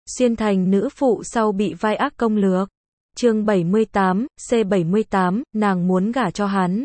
Xuyên thành nữ phụ sau bị vai ác công lược. Chương 78, C78, nàng muốn gả cho hắn.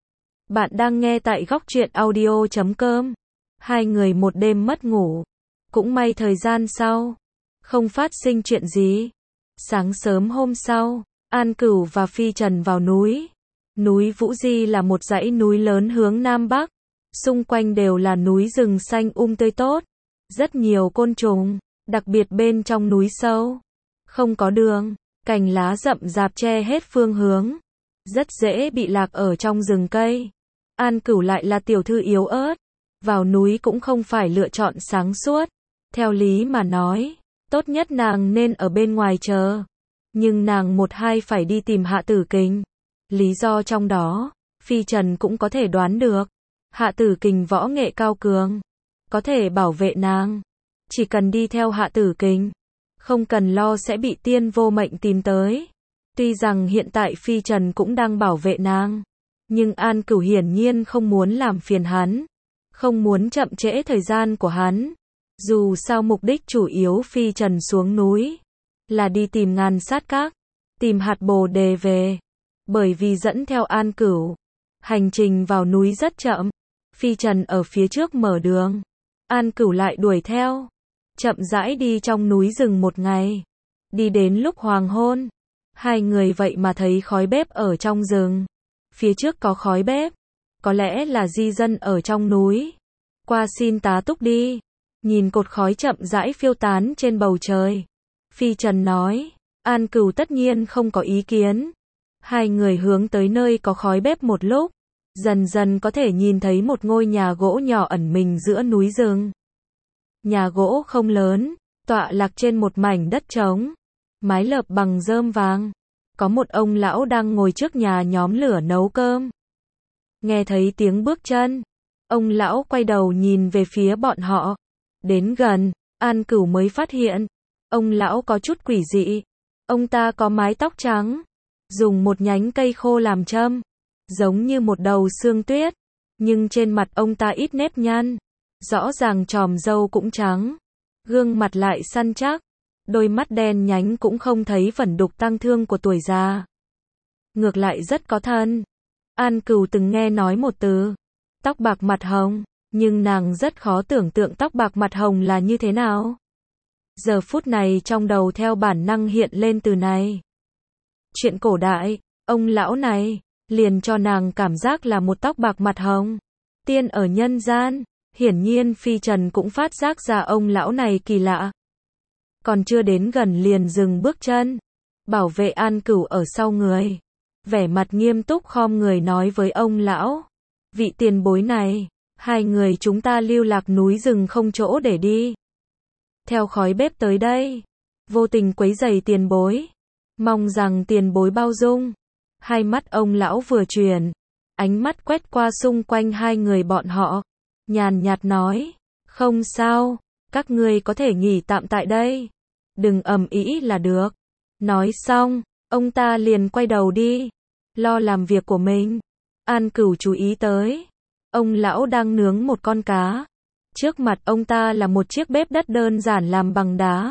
Bạn đang nghe tại góc truyện audio.com. Hai người một đêm mất ngủ. Cũng may thời gian sau, không phát sinh chuyện gì. Sáng sớm hôm sau, An Cửu và Phi Trần vào núi. Núi Vũ Di là một dãy núi lớn hướng Nam Bắc. Xung quanh đều là núi rừng xanh tươi tốt. Rất nhiều côn trùng, đặc biệt bên trong núi sâu. Không có đường, cành lá rậm rạp che hết phương hướng. Rất dễ bị lạc ở trong rừng cây. An Cửu lại là tiểu thư yếu ớt. Vào núi cũng không phải lựa chọn sáng suốt. Theo lý mà nói, tốt nhất nàng nên ở bên ngoài chờ. Nhưng nàng một hai phải đi tìm Hạ Tử Kình. Lý do trong đó, Phi Trần cũng có thể đoán được. Hạ Tử Kình võ nghệ cao cường, có thể bảo vệ nàng. Chỉ cần đi theo Hạ Tử Kình, không cần lo sẽ bị tiên vô mệnh tìm tới. Tuy rằng hiện tại Phi Trần cũng đang bảo vệ nàng, nhưng An Cửu hiển nhiên không muốn làm phiền hắn, không muốn chậm trễ thời gian của hắn. Dù sao mục đích chủ yếu Phi Trần xuống núi là đi tìm Ngàn Sát Các, tìm hạt bồ đề về. Bởi vì dẫn theo An Cửu, hành trình vào núi rất chậm. Phi Trần ở phía trước mở đường, An Cửu lại đuổi theo. Chậm rãi đi trong núi rừng một ngày. Đi đến lúc hoàng hôn, hai người vậy mà thấy khói bếp ở trong rừng. Phía trước có khói bếp, có lẽ là di dân ở trong núi. Qua xin tá túc đi. Nhìn cột khói chậm rãi phiêu tán trên bầu trời, Phi Trần nói. An Cửu tất nhiên không có ý kiến. Hai người hướng tới nơi có khói bếp một lúc, dần dần có thể nhìn thấy một ngôi nhà gỗ nhỏ ẩn mình giữa núi rừng. Nhà gỗ không lớn, tọa lạc trên một mảnh đất trống, mái lợp bằng rơm vàng. Có một ông lão đang ngồi trước nhà nhóm lửa nấu cơm. Nghe thấy tiếng bước chân, ông lão quay đầu nhìn về phía bọn họ. Đến gần, An Cửu mới phát hiện, ông lão có chút quỷ dị. Ông ta có mái tóc trắng, dùng một nhánh cây khô làm châm, giống như một đầu sương tuyết, nhưng trên mặt ông ta ít nếp nhăn, rõ ràng chòm râu cũng trắng, gương mặt lại săn chắc, đôi mắt đen nhánh cũng không thấy vẩn đục tang thương của tuổi già. Ngược lại rất có thân. An Cửu từng nghe nói một từ, tóc bạc mặt hồng, nhưng nàng rất khó tưởng tượng tóc bạc mặt hồng là như thế nào. Giờ phút này trong đầu theo bản năng hiện lên từ này. Chuyện cổ đại, ông lão này liền cho nàng cảm giác là một tóc bạc mặt hồng. Tiên ở nhân gian, hiển nhiên Phi Trần cũng phát giác ra ông lão này kỳ lạ. Còn chưa đến gần liền dừng bước chân, bảo vệ An Cửu ở sau người. Vẻ mặt nghiêm túc khom người nói với ông lão. Vị tiền bối này, hai người chúng ta lưu lạc núi rừng không chỗ để đi. Theo khói bếp tới đây, vô tình quấy rầy tiền bối. Mong rằng tiền bối bao dung. Hai mắt ông lão vừa chuyển, ánh mắt quét qua xung quanh hai người bọn họ, nhàn nhạt nói, không sao, các ngươi có thể nghỉ tạm tại đây. Đừng ầm ĩ là được. Nói xong, ông ta liền quay đầu đi, lo làm việc của mình. An Cửu chú ý tới, ông lão đang nướng một con cá. Trước mặt ông ta là một chiếc bếp đất đơn giản làm bằng đá.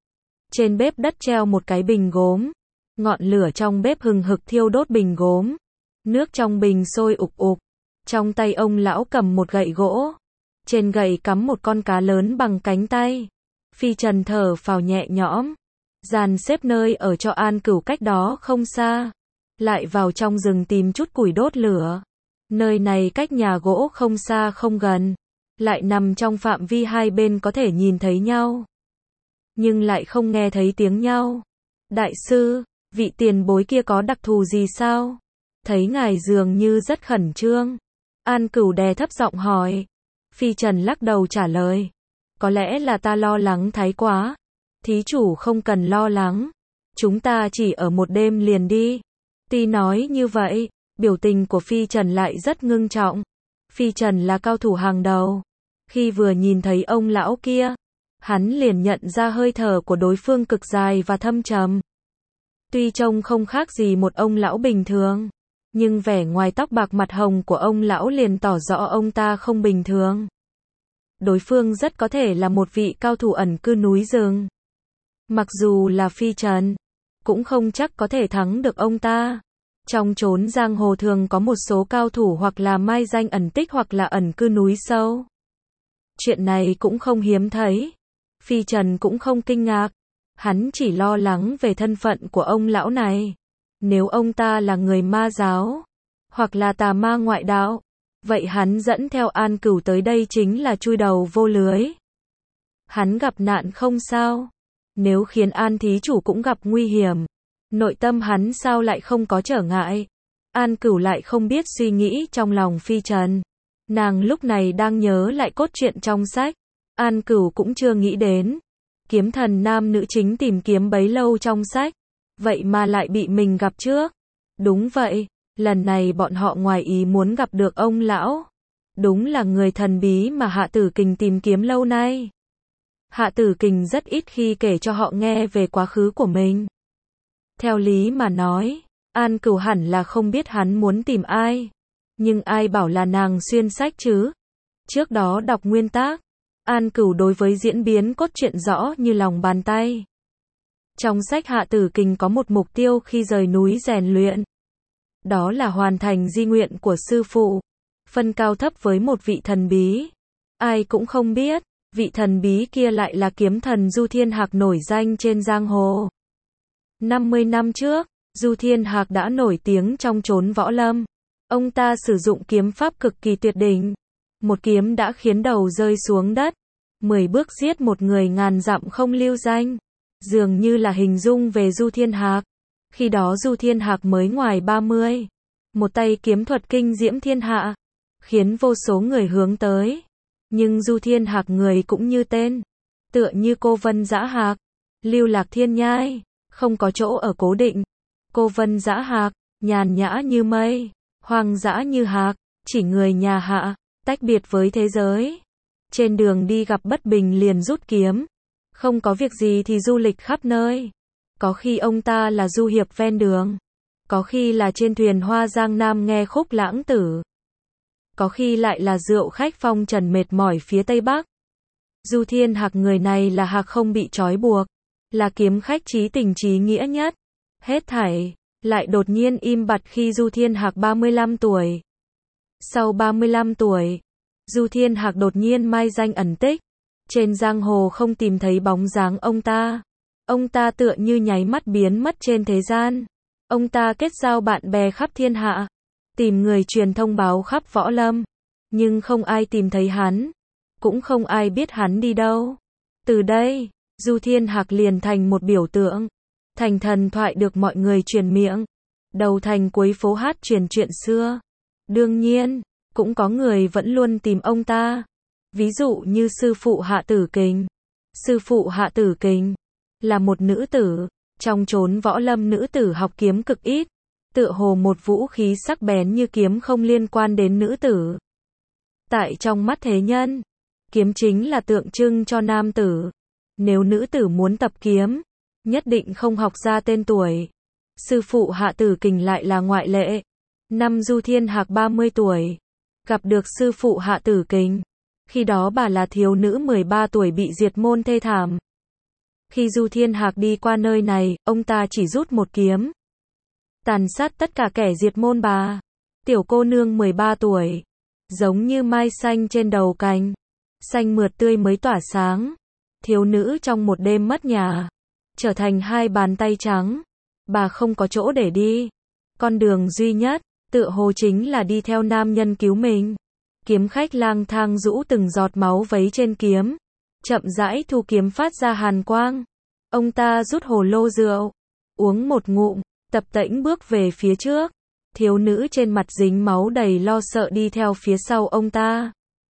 Trên bếp đất treo một cái bình gốm. Ngọn lửa trong bếp hừng hực thiêu đốt bình gốm. Nước trong bình sôi ục ục. Trong tay ông lão cầm một gậy gỗ. Trên gậy cắm một con cá lớn bằng cánh tay. Phi Trần thở phào nhẹ nhõm. Dàn xếp nơi ở cho An Cửu cách đó không xa. Lại vào trong rừng tìm chút củi đốt lửa. Nơi này cách nhà gỗ không xa không gần. Lại nằm trong phạm vi hai bên có thể nhìn thấy nhau. Nhưng lại không nghe thấy tiếng nhau. Đại sư, vị tiền bối kia có đặc thù gì sao? Thấy ngài dường như rất khẩn trương. An Cửu đè thấp giọng hỏi. Phi Trần lắc đầu trả lời. Có lẽ là ta lo lắng thái quá. Thí chủ không cần lo lắng. Chúng ta chỉ ở một đêm liền đi. Tuy nói như vậy, biểu tình của Phi Trần lại rất ngưng trọng. Phi Trần là cao thủ hàng đầu. Khi vừa nhìn thấy ông lão kia, hắn liền nhận ra hơi thở của đối phương cực dài và thâm trầm. Tuy trông không khác gì một ông lão bình thường, nhưng vẻ ngoài tóc bạc mặt hồng của ông lão liền tỏ rõ ông ta không bình thường. Đối phương rất có thể là một vị cao thủ ẩn cư núi rừng. Mặc dù là phi trần, cũng không chắc có thể thắng được ông ta. Trong chốn giang hồ thường có một số cao thủ hoặc là mai danh ẩn tích hoặc là ẩn cư núi sâu. Chuyện này cũng không hiếm thấy. Phi Trần cũng không kinh ngạc. Hắn chỉ lo lắng về thân phận của ông lão này. Nếu ông ta là người ma giáo, hoặc là tà ma ngoại đạo, vậy hắn dẫn theo An Cửu tới đây chính là chui đầu vô lưới. Hắn gặp nạn không sao. Nếu khiến An thí chủ cũng gặp nguy hiểm, nội tâm hắn sao lại không có trở ngại. An Cửu lại không biết suy nghĩ trong lòng Phi Trần. Nàng lúc này đang nhớ lại cốt truyện trong sách. An Cửu cũng chưa nghĩ đến. Kiếm thần nam nữ chính tìm kiếm bấy lâu trong sách, vậy mà lại bị mình gặp trước. Đúng vậy, lần này bọn họ ngoài ý muốn gặp được ông lão. Đúng là người thần bí mà Hạ Tử Kình tìm kiếm lâu nay. Hạ Tử Kình rất ít khi kể cho họ nghe về quá khứ của mình. Theo lý mà nói, An Cửu hẳn là không biết hắn muốn tìm ai. Nhưng ai bảo là nàng xuyên sách chứ? Trước đó đọc nguyên tác, An Cửu đối với diễn biến cốt truyện rõ như lòng bàn tay. Trong sách Hạ Tử Kình có một mục tiêu khi rời núi rèn luyện. Đó là hoàn thành di nguyện của sư phụ. Phân cao thấp với một vị thần bí. Ai cũng không biết, vị thần bí kia lại là kiếm thần Du Thiên Hạc nổi danh trên giang hồ. 50 năm trước, Du Thiên Hạc đã nổi tiếng trong chốn võ lâm. Ông ta sử dụng kiếm pháp cực kỳ tuyệt đỉnh. Một kiếm đã khiến đầu rơi xuống đất. 10 bước giết một người ngàn dặm không lưu danh. Dường như là hình dung về Du Thiên Hạc. Khi đó Du Thiên Hạc mới ngoài 30. Một tay kiếm thuật kinh diễm thiên hạ, khiến vô số người hướng tới. Nhưng Du Thiên Hạc người cũng như tên. Tựa như cô Vân Dã Hạc, lưu lạc thiên nhai, không có chỗ ở cố định. Cô Vân Dã Hạc, nhàn nhã như mây, hoang dã như hạc, chỉ người nhà Hạ, tách biệt với thế giới. Trên đường đi gặp bất bình liền rút kiếm. Không có việc gì thì du lịch khắp nơi. Có khi ông ta là du hiệp ven đường. Có khi là trên thuyền hoa giang nam nghe khúc lãng tử. Có khi lại là rượu khách phong trần mệt mỏi phía Tây Bắc. Du Thiên Hạc người này là hạc không bị trói buộc. Là kiếm khách chí tình chí nghĩa nhất. Hết thảy lại đột nhiên im bặt khi Du Thiên Hạc 35 tuổi. Sau 35 tuổi, Du Thiên Hạc đột nhiên mai danh ẩn tích. Trên giang hồ không tìm thấy bóng dáng ông ta. Ông ta tựa như nháy mắt biến mất trên thế gian. Ông ta kết giao bạn bè khắp thiên hạ. Tìm người truyền thông báo khắp võ lâm. Nhưng không ai tìm thấy hắn. Cũng không ai biết hắn đi đâu. Từ đây, Du Thiên Hạc liền thành một biểu tượng. Thành thần thoại được mọi người truyền miệng. Đầu thành cuối phố hát truyền chuyện xưa. Đương nhiên, cũng có người vẫn luôn tìm ông ta. Ví dụ như sư phụ Hạ Tử Kình. Sư phụ Hạ Tử Kình là một nữ tử. Trong chốn võ lâm nữ tử học kiếm cực ít. Tựa hồ một vũ khí sắc bén như kiếm không liên quan đến nữ tử. Tại trong mắt thế nhân, kiếm chính là tượng trưng cho nam tử. Nếu nữ tử muốn tập kiếm, nhất định không học ra tên tuổi. Sư phụ Hạ Tử Kình lại là ngoại lệ. Năm Du Thiên Hạc 30 tuổi, gặp được sư phụ Hạ Tử Kình. Khi đó bà là thiếu nữ 13 tuổi bị diệt môn thê thảm. Khi Du Thiên Hạc đi qua nơi này, ông ta chỉ rút một kiếm. Tàn sát tất cả kẻ diệt môn bà. Tiểu cô nương 13 tuổi. Giống như mai xanh trên đầu cành. Xanh mượt tươi mới tỏa sáng. Thiếu nữ trong một đêm mất nhà. Trở thành hai bàn tay trắng. Bà không có chỗ để đi. Con đường duy nhất, tựa hồ chính là đi theo nam nhân cứu mình. Kiếm khách lang thang rũ từng giọt máu vấy trên kiếm. Chậm rãi thu kiếm phát ra hàn quang. Ông ta rút hồ lô rượu. Uống một ngụm, tập tễnh bước về phía trước. Thiếu nữ trên mặt dính máu đầy lo sợ đi theo phía sau ông ta.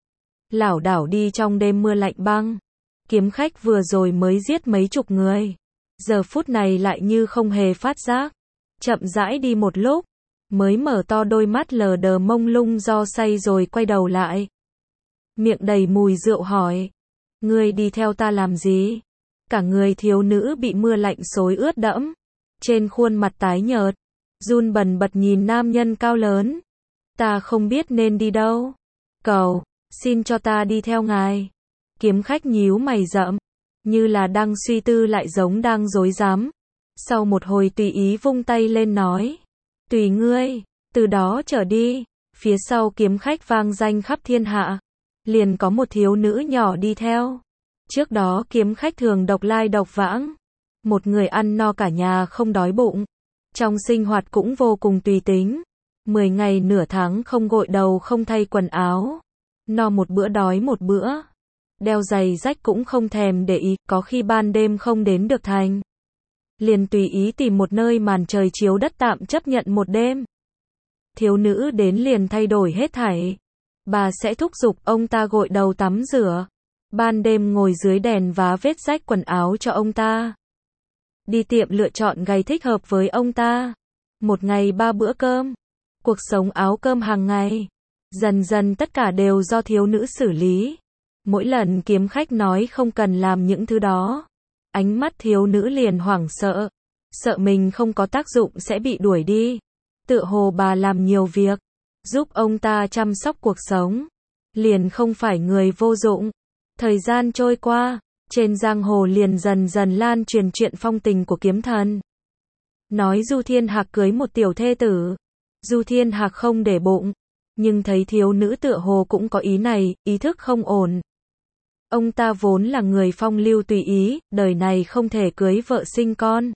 Lảo đảo đi trong đêm mưa lạnh băng. Kiếm khách vừa rồi mới giết mấy chục người. Giờ phút này lại như không hề phát giác. Chậm rãi đi một lúc, mới mở to đôi mắt lờ đờ mông lung do say rồi quay đầu lại. Miệng đầy mùi rượu hỏi. Ngươi đi theo ta làm gì? Cả người thiếu nữ bị mưa lạnh xối ướt đẫm. Trên khuôn mặt tái nhợt, run bần bật nhìn nam nhân cao lớn. Ta không biết nên đi đâu. Cầu, xin cho ta đi theo ngài. Kiếm khách nhíu mày rậm. như là đang suy tư lại giống đang rối rắm. Sau một hồi tùy ý vung tay lên nói, tùy ngươi, từ đó trở đi, phía sau kiếm khách vang danh khắp thiên hạ, liền có một thiếu nữ nhỏ đi theo. Trước đó kiếm khách thường độc lai độc vãng, một người ăn no cả nhà không đói bụng, trong sinh hoạt cũng vô cùng tùy tính, 10 ngày nửa tháng không gội đầu không thay quần áo, no một bữa đói một bữa, đeo giày rách cũng không thèm để ý, có khi ban đêm không đến được thành, liền tùy ý tìm một nơi màn trời chiếu đất tạm chấp nhận một đêm. Thiếu nữ đến liền thay đổi hết thảy, bà sẽ thúc giục ông ta gội đầu tắm rửa, ban đêm ngồi dưới đèn vá vết rách quần áo cho ông ta, đi tiệm lựa chọn giày thích hợp với ông ta, một ngày 3 bữa cơm, cuộc sống áo cơm hàng ngày, dần dần tất cả đều do thiếu nữ xử lý. Mỗi lần kiếm khách nói không cần làm những thứ đó, ánh mắt thiếu nữ liền hoảng sợ, sợ mình không có tác dụng sẽ bị đuổi đi. Tựa hồ bà làm nhiều việc, giúp ông ta chăm sóc cuộc sống, liền không phải người vô dụng. Thời gian trôi qua, trên giang hồ liền dần dần lan truyền chuyện phong tình của kiếm thần. Nói Du Thiên Hạc cưới một tiểu thê tử. Du Thiên Hạc không để bụng, nhưng thấy thiếu nữ tựa hồ cũng có ý này, ý thức không ổn. Ông ta vốn là người phong lưu tùy ý, đời này không thể cưới vợ sinh con.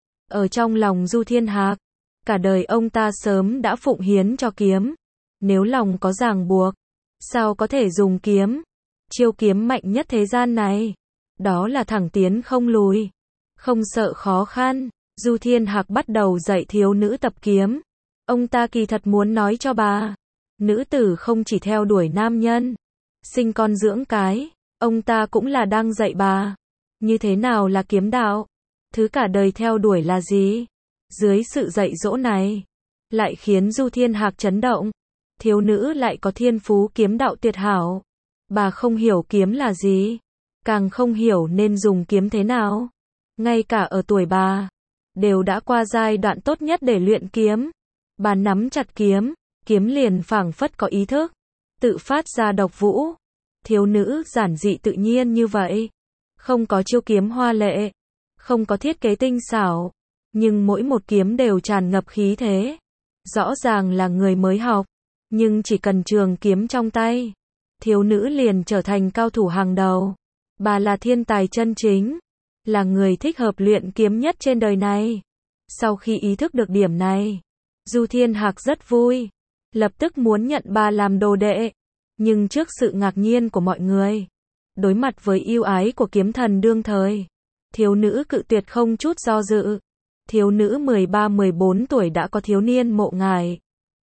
Ở trong lòng Du Thiên Hạc, cả đời ông ta sớm đã phụng hiến cho kiếm. Nếu lòng có ràng buộc, sao có thể dùng kiếm? Chiêu kiếm mạnh nhất thế gian này, đó là thẳng tiến không lùi, không sợ khó khăn. Du Thiên Hạc bắt đầu dạy thiếu nữ tập kiếm. Ông ta kỳ thật muốn nói cho bà, nữ tử không chỉ theo đuổi nam nhân, sinh con dưỡng cái, ông ta cũng là đang dạy bà, như thế nào là kiếm đạo, thứ cả đời theo đuổi là gì. Dưới sự dạy dỗ này, lại khiến Du Thiên Hạc chấn động, thiếu nữ lại có thiên phú kiếm đạo tuyệt hảo. Bà không hiểu kiếm là gì, càng không hiểu nên dùng kiếm thế nào. Ngay cả ở tuổi bà, đều đã qua giai đoạn tốt nhất để luyện kiếm. Bà nắm chặt kiếm, kiếm liền phảng phất có ý thức, tự phát ra độc vũ. Thiếu nữ giản dị tự nhiên như vậy, không có chiêu kiếm hoa lệ, không có thiết kế tinh xảo, nhưng mỗi một kiếm đều tràn ngập khí thế. Rõ ràng là người mới học, nhưng chỉ cần trường kiếm trong tay, thiếu nữ liền trở thành cao thủ hàng đầu. Bà là thiên tài chân chính, là người thích hợp luyện kiếm nhất trên đời này. Sau khi ý thức được điểm này, Du Thiên Hạc rất vui, lập tức muốn nhận bà làm đồ đệ. Nhưng trước sự ngạc nhiên của mọi người, đối mặt với yêu ái của kiếm thần đương thời, thiếu nữ cự tuyệt không chút do dự. Thiếu nữ 13-14 tuổi đã có thiếu niên mộ ngài.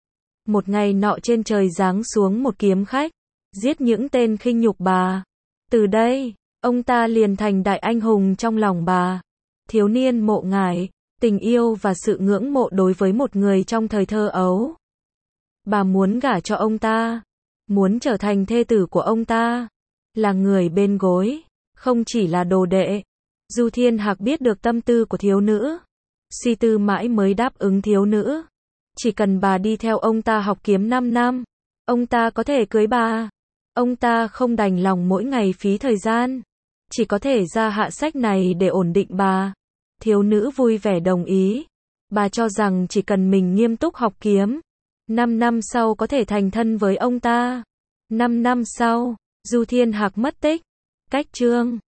Một ngày nọ trên trời giáng xuống một kiếm khách, giết những tên khinh nhục bà. Từ đây, ông ta liền thành đại anh hùng trong lòng bà. Thiếu niên mộ ngài, tình yêu và sự ngưỡng mộ đối với một người trong thời thơ ấu. Bà muốn gả cho ông ta, muốn trở thành thê tử của ông ta, là người bên gối, không chỉ là đồ đệ. Du Thiên Hạc biết được tâm tư của thiếu nữ, suy tư mãi mới đáp ứng thiếu nữ. Chỉ cần bà đi theo ông ta học kiếm 5 năm, ông ta có thể cưới bà. Ông ta không đành lòng mỗi ngày phí thời gian, chỉ có thể ra hạ sách này để ổn định bà. Thiếu nữ vui vẻ đồng ý. Bà cho rằng chỉ cần mình nghiêm túc học kiếm, 5 năm sau có thể thành thân với ông ta. 5 năm sau, Du Thiên Hạc mất tích. Cách chương